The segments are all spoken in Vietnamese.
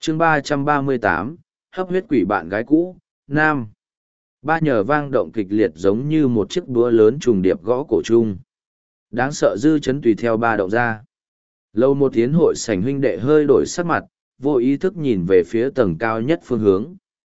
chương 338, hấp huyết quỷ bạn gái cũ, Nam. Ba nhờ vang động kịch liệt giống như một chiếc búa lớn trùng điệp gõ cổ chung. Đáng sợ dư chấn tùy theo ba động ra. Lâu một tiến hội sảnh huynh đệ hơi đổi sắc mặt, vô ý thức nhìn về phía tầng cao nhất phương hướng.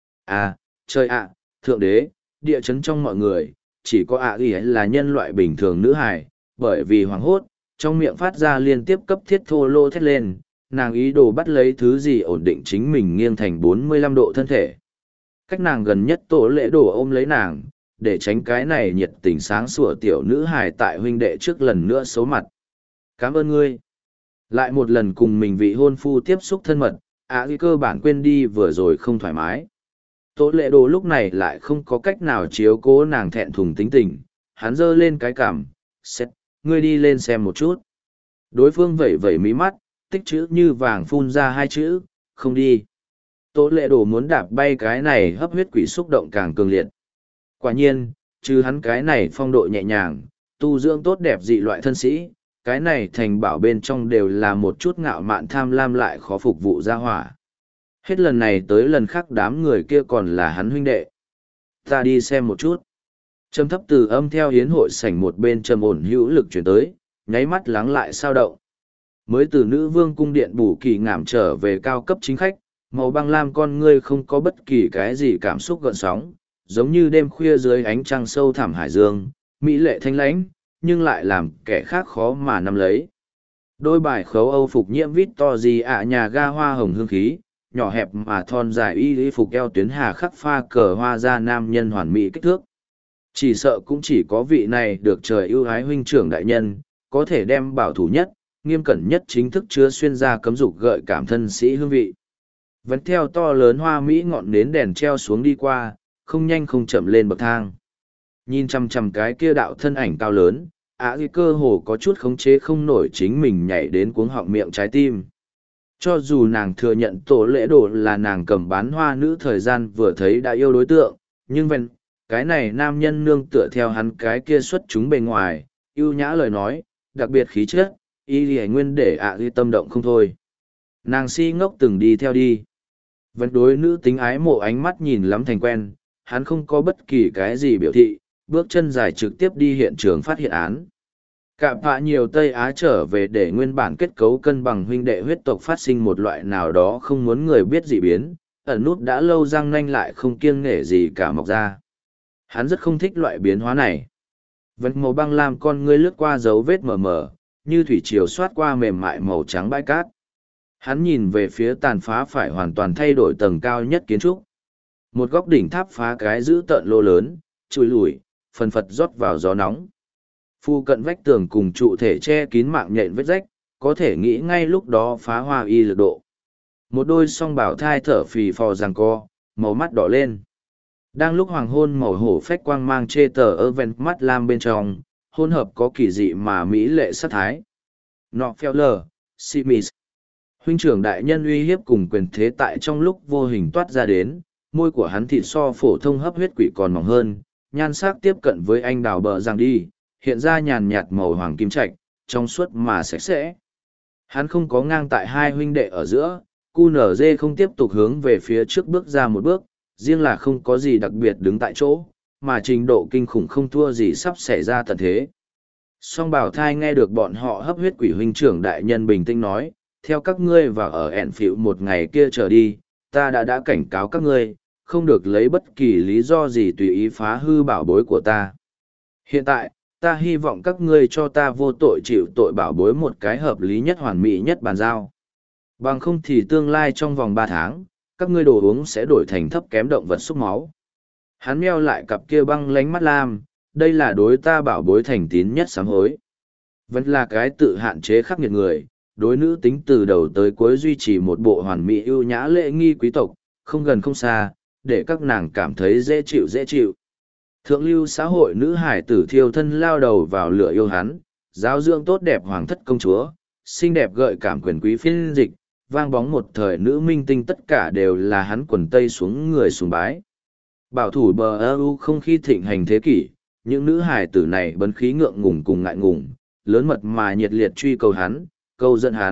À, trời ạ, thượng đế, địa chấn trong mọi người, chỉ có ạ ghi là nhân loại bình thường nữ hài, bởi vì hoảng hốt, trong miệng phát ra liên tiếp cấp thiết thô lô thét lên, nàng ý đồ bắt lấy thứ gì ổn định chính mình nghiêng thành 45 độ thân thể. Cách nàng gần nhất tổ lễ đồ ôm lấy nàng, để tránh cái này nhiệt tình sáng sủa tiểu nữ hài tại huynh đệ trước lần nữa xấu mặt. Cảm ơn ngươi. Lại một lần cùng mình vị hôn phu tiếp xúc thân mật, cơ bản quên đi vừa rồi không thoải mái. Tổ lễ đồ lúc này lại không có cách nào chiếu cố nàng thẹn thùng tính tình, hắn giơ lên cái cằm, xét, ngươi đi lên xem một chút. Đối phương vẩy vẩy mí mắt, tích chữ như vàng phun ra hai chữ, không đi. Tổ lệ đồ muốn đạp bay cái này hấp huyết quỷ xúc động càng cường liệt. Quả nhiên, trừ hắn cái này phong độ nhẹ nhàng, tu dưỡng tốt đẹp dị loại thân sĩ, cái này thành bảo bên trong đều là một chút ngạo mạn tham lam lại khó phục vụ ra hỏa. Hết lần này tới lần khác đám người kia còn là hắn huynh đệ. Ta đi xem một chút. Trầm thấp từ âm theo hiến hội sảnh một bên trầm ổn hữu lực chuyển tới, nháy mắt lắng lại sao động. Mới từ nữ vương cung điện bù kỳ ngảm trở về cao cấp chính khách, màu băng lam con ngươi không có bất kỳ cái gì cảm xúc gợn sóng, giống như đêm khuya dưới ánh trăng sâu thẳm hải dương, mỹ lệ thanh lãnh, nhưng lại làm kẻ khác khó mà nắm lấy. Đôi bài khấu âu phục nhiễm vít to gì ạ nhà ga hoa hồng hương khí, nhỏ hẹp mà thon dài y phục eo tuyến hà khắc pha cờ hoa ra nam nhân hoàn mỹ kích thước. Chỉ sợ cũng chỉ có vị này được trời ưu ái huynh trưởng đại nhân, có thể đem bảo thủ nhất, nghiêm cẩn nhất chính thức chứa xuyên ra cấm dục gợi cảm thân sĩ hương vị. Vẫn theo to lớn hoa mỹ ngọn nến đèn treo xuống đi qua, không nhanh không chậm lên bậc thang. Nhìn chằm chằm cái kia đạo thân ảnh cao lớn, cơ hồ có chút khống chế không nổi chính mình nhảy đến cuống họng miệng trái tim. Cho dù nàng thừa nhận tổ lễ đồ là nàng cầm bán hoa nữ thời gian vừa thấy đã yêu đối tượng, nhưng vẫn, cái này nam nhân nương tựa theo hắn cái kia xuất chúng bề ngoài, ưu nhã lời nói, đặc biệt khí chất, y lì nguyên để tâm động không thôi. Nàng si ngốc từng đi theo đi. Vẫn đối nữ tính ái mộ ánh mắt nhìn lắm thành quen, hắn không có bất kỳ cái gì biểu thị, bước chân dài trực tiếp đi hiện trường phát hiện án. Cạm phạ nhiều Tây Á trở về để nguyên bản kết cấu cân bằng huynh đệ huyết tộc phát sinh một loại nào đó không muốn người biết dị biến, ẩn nút đã lâu răng nanh lại không kiêng nể gì cả mọc ra. Hắn rất không thích loại biến hóa này. Vẫn màu băng lam con ngươi lướt qua dấu vết mờ mờ, như thủy triều xoát qua mềm mại màu trắng bãi cát. Hắn nhìn về phía tàn phá phải hoàn toàn thay đổi tầng cao nhất kiến trúc. Một góc đỉnh tháp phá cái giữ tợn lô lớn, chùi lùi, phần phật rót vào gió nóng. Phu cận vách tường cùng trụ thể che kín mạng nhện vết rách, có thể nghĩ ngay lúc đó phá hoa y lực độ. Một đôi song bảo thai thở phì phò giằng co, màu mắt đỏ lên. Đang lúc hoàng hôn màu hổ phách quang mang chê tờ ơ ven mắt lam bên trong, hôn hợp có kỳ dị mà mỹ lệ sát thái. Nọfeller, Simis. Huynh trưởng đại nhân uy hiếp cùng quyền thế tại trong lúc vô hình toát ra đến, môi của hắn thịt so phổ thông hấp huyết quỷ còn mỏng hơn, nhan sắc tiếp cận với anh đào bờ rằng đi, hiện ra nhàn nhạt màu hoàng kim trạch, trong suốt mà sạch sẽ. Hắn không có ngang tại hai huynh đệ ở giữa, QNZ không tiếp tục hướng về phía trước bước ra một bước, riêng là không có gì đặc biệt đứng tại chỗ, mà trình độ kinh khủng không thua gì sắp xảy ra tận thế. Song bảo thai nghe được bọn họ hấp huyết quỷ huynh trưởng đại nhân bình tĩnh nói, theo các ngươi vào ở ẻn phịu một ngày kia trở đi, ta đã cảnh cáo các ngươi, không được lấy bất kỳ lý do gì tùy ý phá hư bảo bối của ta. Hiện tại, ta hy vọng các ngươi cho ta vô tội chịu tội bảo bối một cái hợp lý nhất hoàn mỹ nhất bàn giao. Bằng không thì tương lai trong vòng 3 tháng, các ngươi đồ uống sẽ đổi thành thấp kém động vật xúc máu. Hắn meo lại cặp kia băng lánh mắt lam, đây là đối ta bảo bối thành tín nhất sám hối. Vẫn là cái tự hạn chế khắc nghiệt người, đối nữ tính từ đầu tới cuối duy trì một bộ hoàn mỹ ưu nhã lễ nghi quý tộc, không gần không xa, để các nàng cảm thấy dễ chịu dễ chịu. Thượng lưu xã hội nữ hải tử thiêu thân lao đầu vào lửa yêu hắn, giáo dưỡng tốt đẹp hoàng thất công chúa, xinh đẹp gợi cảm quyền quý phiên dịch, vang bóng một thời nữ minh tinh tất cả đều là hắn quần tây xuống người sùng bái. Bảo thủ bờ ơ không khi thịnh hành thế kỷ, những nữ hải tử này bấn khí ngượng ngùng cùng ngại ngùng, lớn mật mà nhiệt liệt truy cầu hắn, câu dẫn hắn,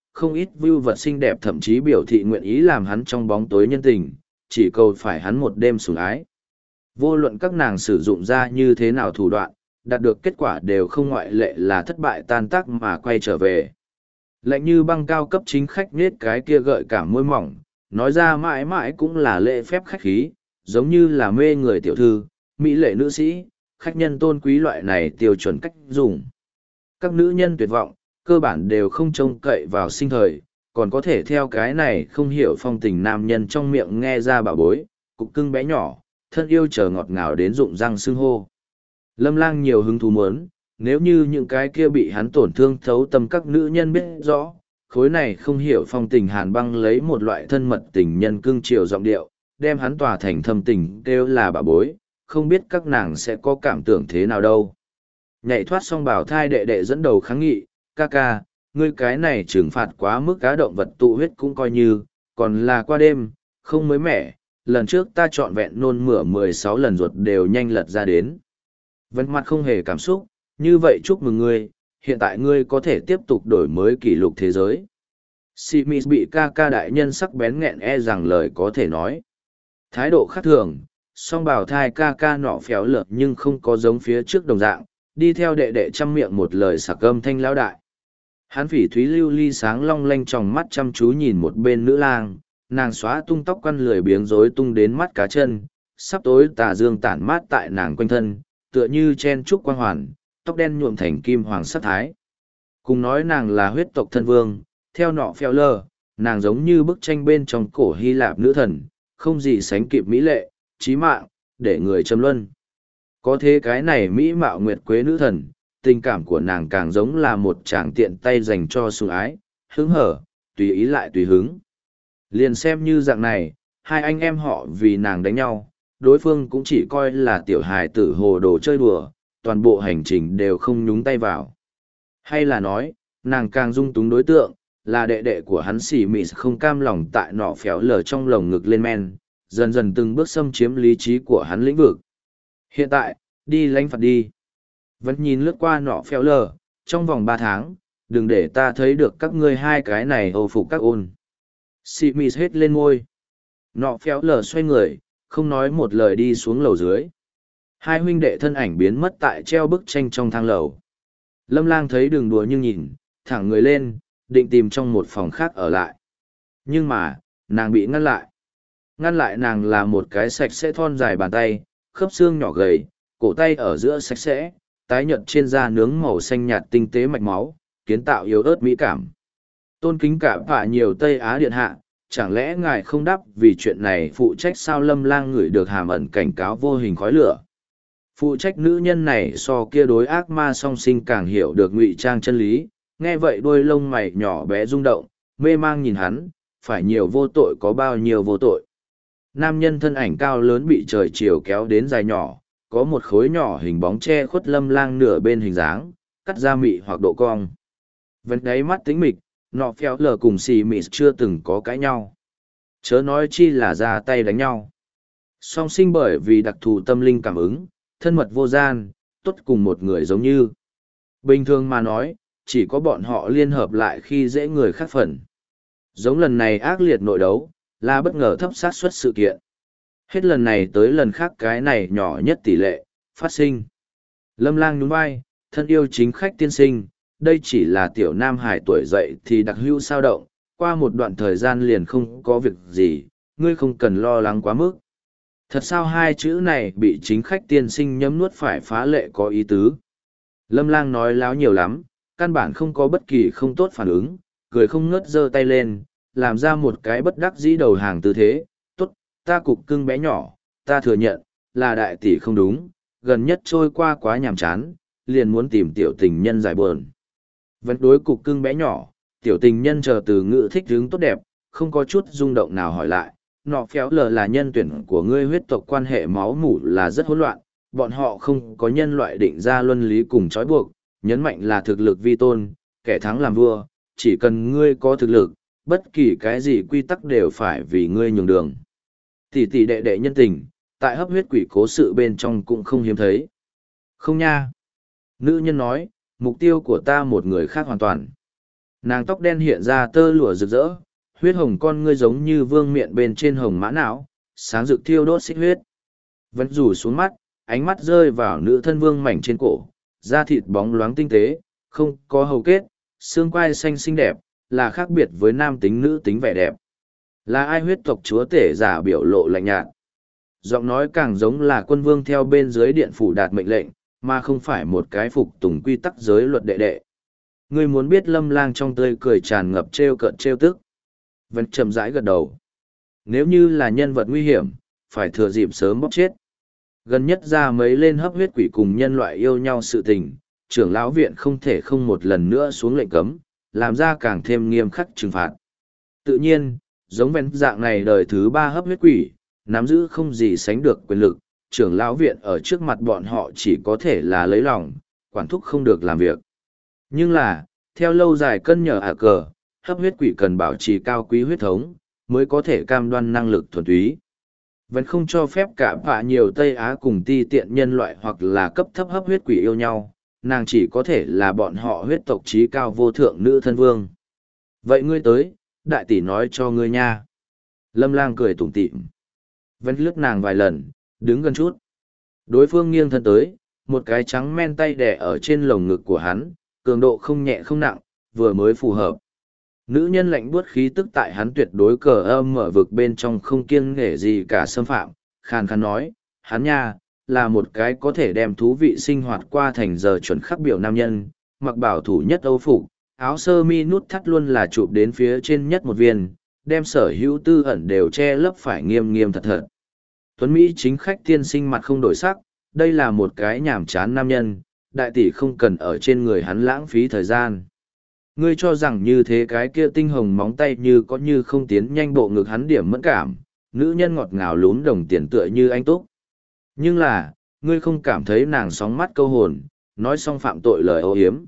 không ít view vật xinh đẹp thậm chí biểu thị nguyện ý làm hắn trong bóng tối nhân tình, chỉ cầu phải hắn một đêm sủng ái. Vô luận các nàng sử dụng ra như thế nào thủ đoạn, đạt được kết quả đều không ngoại lệ là thất bại tan tác mà quay trở về. Lạnh như băng cao cấp chính khách nết cái kia gợi cảm môi mỏng, nói ra mãi mãi cũng là lễ phép khách khí, giống như là mê người tiểu thư, mỹ lệ nữ sĩ, khách nhân tôn quý loại này tiêu chuẩn cách dùng. Các nữ nhân tuyệt vọng, cơ bản đều không trông cậy vào sinh thời, còn có thể theo cái này không hiểu phong tình nam nhân trong miệng nghe ra bảo bối, cục cưng bé nhỏ, thân yêu chờ ngọt ngào đến rụng răng xưng hô. Lâm Lang nhiều hứng thú muốn, nếu như những cái kia bị hắn tổn thương thấu tâm các nữ nhân biết rõ, khối này không hiểu phong tình hàn băng lấy một loại thân mật tình nhân cưng chiều giọng điệu, đem hắn tỏa thành thâm tình kêu là bà bối, không biết các nàng sẽ có cảm tưởng thế nào đâu. Nhảy thoát xong bảo thai đệ đệ dẫn đầu kháng nghị, ca ca, ngươi cái này trừng phạt quá mức cá động vật tụ huyết cũng coi như, còn là qua đêm, không mới mẻ, lần trước ta trọn vẹn nôn mửa 16 lần ruột đều nhanh lật ra đến. Vẫn mặt không hề cảm xúc, như vậy chúc mừng ngươi, hiện tại ngươi có thể tiếp tục đổi mới kỷ lục thế giới. Simis bị ca ca đại nhân sắc bén nghẹn e rằng lời có thể nói. Thái độ khác thường, song bảo thai ca ca nọ phéo lợt nhưng không có giống phía trước đồng dạng, đi theo đệ đệ chăm miệng một lời sặc âm thanh lão đại. Hán phỉ thúy lưu ly sáng long lanh tròng mắt chăm chú nhìn một bên nữ lang, nàng xóa tung tóc quăn lười biếng rối tung đến mắt cá chân, sắp tối tà dương tản mát tại nàng quanh thân, tựa như chen trúc quang hoàn, tóc đen nhuộm thành kim hoàng sắc thái. Cùng nói nàng là huyết tộc thân vương, theo nọ phèo lơ, nàng giống như bức tranh bên trong cổ Hy Lạp nữ thần, không gì sánh kịp mỹ lệ, trí mạng, để người châm luân. Có thế cái này mỹ mạo nguyệt quế nữ thần, tình cảm của nàng càng giống là một chàng tiện tay dành cho sủng ái, hứng hở, tùy ý lại tùy hứng. Liền xem như dạng này, hai anh em họ vì nàng đánh nhau, đối phương cũng chỉ coi là tiểu hài tử hồ đồ chơi đùa, toàn bộ hành trình đều không nhúng tay vào. Hay là nói, nàng càng dung túng đối tượng, là đệ đệ của hắn xỉ mị không cam lòng tại nọ phéo lờ trong lồng ngực lên men, dần dần từng bước xâm chiếm lý trí của hắn lĩnh vực. Hiện tại, đi lãnh phạt đi. Vẫn nhìn lướt qua nọ phéo lờ, trong vòng 3 tháng, đừng để ta thấy được các ngươi hai cái này hầu phục các ôn. Xỉ mị hết lên môi. Nọ phéo lờ xoay người, không nói một lời đi xuống lầu dưới. Hai huynh đệ thân ảnh biến mất tại treo bức tranh trong thang lầu. Lâm Lang thấy đường đùa nhưng nhìn, thẳng người lên, định tìm trong một phòng khác ở lại. Nhưng mà, nàng bị ngăn lại. Ngăn lại nàng là một cái sạch sẽ thon dài bàn tay, khớp xương nhỏ gầy, cổ tay ở giữa sạch sẽ, tái nhợt trên da nướng màu xanh nhạt tinh tế mạch máu, kiến tạo yếu ớt mỹ cảm. Tôn kính cả phạ nhiều Tây Á điện hạ, chẳng lẽ ngài không đáp vì chuyện này phụ trách sao? Lâm Lang ngửi được hàm ẩn cảnh cáo vô hình khói lửa. Phụ trách nữ nhân này so kia đối ác ma song sinh càng hiểu được ngụy trang chân lý, nghe vậy đôi lông mày nhỏ bé rung động, mê mang nhìn hắn, phải nhiều vô tội có bao nhiêu vô tội. Nam nhân thân ảnh cao lớn bị trời chiều kéo đến dài nhỏ, có một khối nhỏ hình bóng che khuất Lâm Lang nửa bên hình dáng, cắt ra mị hoặc độ cong. Vẫn đáy mắt tính mịch, nọ phéo lờ cùng xì mị chưa từng có cãi nhau. Chớ nói chi là ra tay đánh nhau. Song sinh bởi vì đặc thù tâm linh cảm ứng, thân mật vô gian, tốt cùng một người giống như. Bình thường mà nói, chỉ có bọn họ liên hợp lại khi dễ người khác phần. Giống lần này ác liệt nội đấu, là bất ngờ thấp sát suất sự kiện. Hết lần này tới lần khác cái này nhỏ nhất tỷ lệ, phát sinh. Lâm Lang nhún vai, thân yêu chính khách tiên sinh, đây chỉ là tiểu nam hải tuổi dậy thì đặc hữu sao động, qua một đoạn thời gian liền không có việc gì, ngươi không cần lo lắng quá mức. Thật sao hai chữ này bị chính khách tiên sinh nhấm nuốt phải phá lệ có ý tứ. Lâm Lang nói láo nhiều lắm, căn bản không có bất kỳ không tốt phản ứng, cười không ngớt giơ tay lên, làm ra một cái bất đắc dĩ đầu hàng tư thế. Tốt, ta cục cưng bé nhỏ, ta thừa nhận, là đại tỷ không đúng, gần nhất trôi qua quá nhàm chán, liền muốn tìm tiểu tình nhân giải buồn. Vẫn đối cục cưng bé nhỏ, tiểu tình nhân chờ từ ngữ thích hứng tốt đẹp, không có chút rung động nào hỏi lại. Nọ phéo lờ là nhân tuyển của ngươi, huyết tộc quan hệ máu mủ là rất hỗn loạn, bọn họ không có nhân loại định ra luân lý cùng trói buộc, nhấn mạnh là thực lực vi tôn, kẻ thắng làm vua, chỉ cần ngươi có thực lực, bất kỳ cái gì quy tắc đều phải vì ngươi nhường đường. Tỷ tỷ đệ đệ nhân tình, tại hấp huyết quỷ cố sự bên trong cũng không hiếm thấy. Không nha. Nữ nhân nói, mục tiêu của ta một người khác hoàn toàn. Nàng tóc đen hiện ra tơ lụa rực rỡ, huyết hồng con ngươi giống như vương miện bên trên hồng mã não, sáng rực thiêu đốt xích huyết. Vẫn rủ xuống mắt, ánh mắt rơi vào nữ thân vương mảnh trên cổ, da thịt bóng loáng tinh tế, không có hầu kết, xương quai xanh xinh đẹp, là khác biệt với nam tính nữ tính vẻ đẹp. Là ai huyết tộc chúa tể giả biểu lộ lạnh nhạt. Giọng nói càng giống là quân vương theo bên dưới điện phủ đạt mệnh lệnh, mà không phải một cái phục tùng quy tắc giới luật đệ đệ. Ngươi muốn biết Lâm Lang trong tươi cười tràn ngập trêu cợt trêu tức. Vẫn chậm rãi gật đầu. Nếu như là nhân vật nguy hiểm, phải thừa dịp sớm bóp chết. Gần nhất ra mấy lên hấp huyết quỷ cùng nhân loại yêu nhau sự tình, trưởng lão viện không thể không một lần nữa xuống lệnh cấm, làm ra càng thêm nghiêm khắc trừng phạt. Tự nhiên, giống vẹn dạng này đời thứ 3 hấp huyết quỷ, nắm giữ không gì sánh được quyền lực, trưởng lão viện ở trước mặt bọn họ chỉ có thể là lấy lòng, quản thúc không được làm việc. Nhưng là, theo lâu dài cân nhở cờ, hấp huyết quỷ cần bảo trì cao quý huyết thống, mới có thể cam đoan năng lực thuần túy. Vẫn không cho phép cả vạ nhiều Tây Á cùng ti tiện nhân loại hoặc là cấp thấp hấp huyết quỷ yêu nhau, nàng chỉ có thể là bọn họ huyết tộc trí cao vô thượng nữ thân vương. Vậy ngươi tới, đại tỷ nói cho ngươi nha. Lâm Lang cười tủm tỉm. Vẫn lướt nàng vài lần, đứng gần chút. Đối phương nghiêng thân tới, một cái trắng men tay đẻ ở trên lồng ngực của hắn, cường độ không nhẹ không nặng, vừa mới phù hợp. Nữ nhân lạnh buốt khí tức tại hắn tuyệt đối cờ âm mở vực bên trong không kiêng nể gì cả xâm phạm, khàn khàn nói, hắn nha, là một cái có thể đem thú vị sinh hoạt qua thành giờ chuẩn khắc biểu nam nhân, mặc bảo thủ nhất Âu phục, áo sơ mi nút thắt luôn là chụp đến phía trên nhất một viên, đem sở hữu tư ẩn đều che lấp phải nghiêm nghiêm thật thật. Tuấn Mỹ chính khách tiên sinh mặt không đổi sắc, đây là một cái nhàm chán nam nhân, đại tỷ không cần ở trên người hắn lãng phí thời gian. Ngươi cho rằng như thế cái kia tinh hồng móng tay như có như không tiến nhanh bộ ngực hắn điểm mẫn cảm, nữ nhân ngọt ngào lún đồng tiền tựa như anh túc. Nhưng là, ngươi không cảm thấy nàng sóng mắt câu hồn, nói xong phạm tội lời âu hiếm.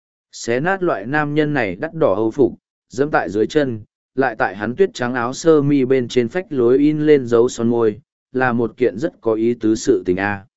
Xé nát loại nam nhân này đắt đỏ âu phục, dẫm tại dưới chân, lại tại hắn tuyết trắng áo sơ mi bên trên phách lối in lên dấu son môi, là một kiện rất có ý tứ sự tình a.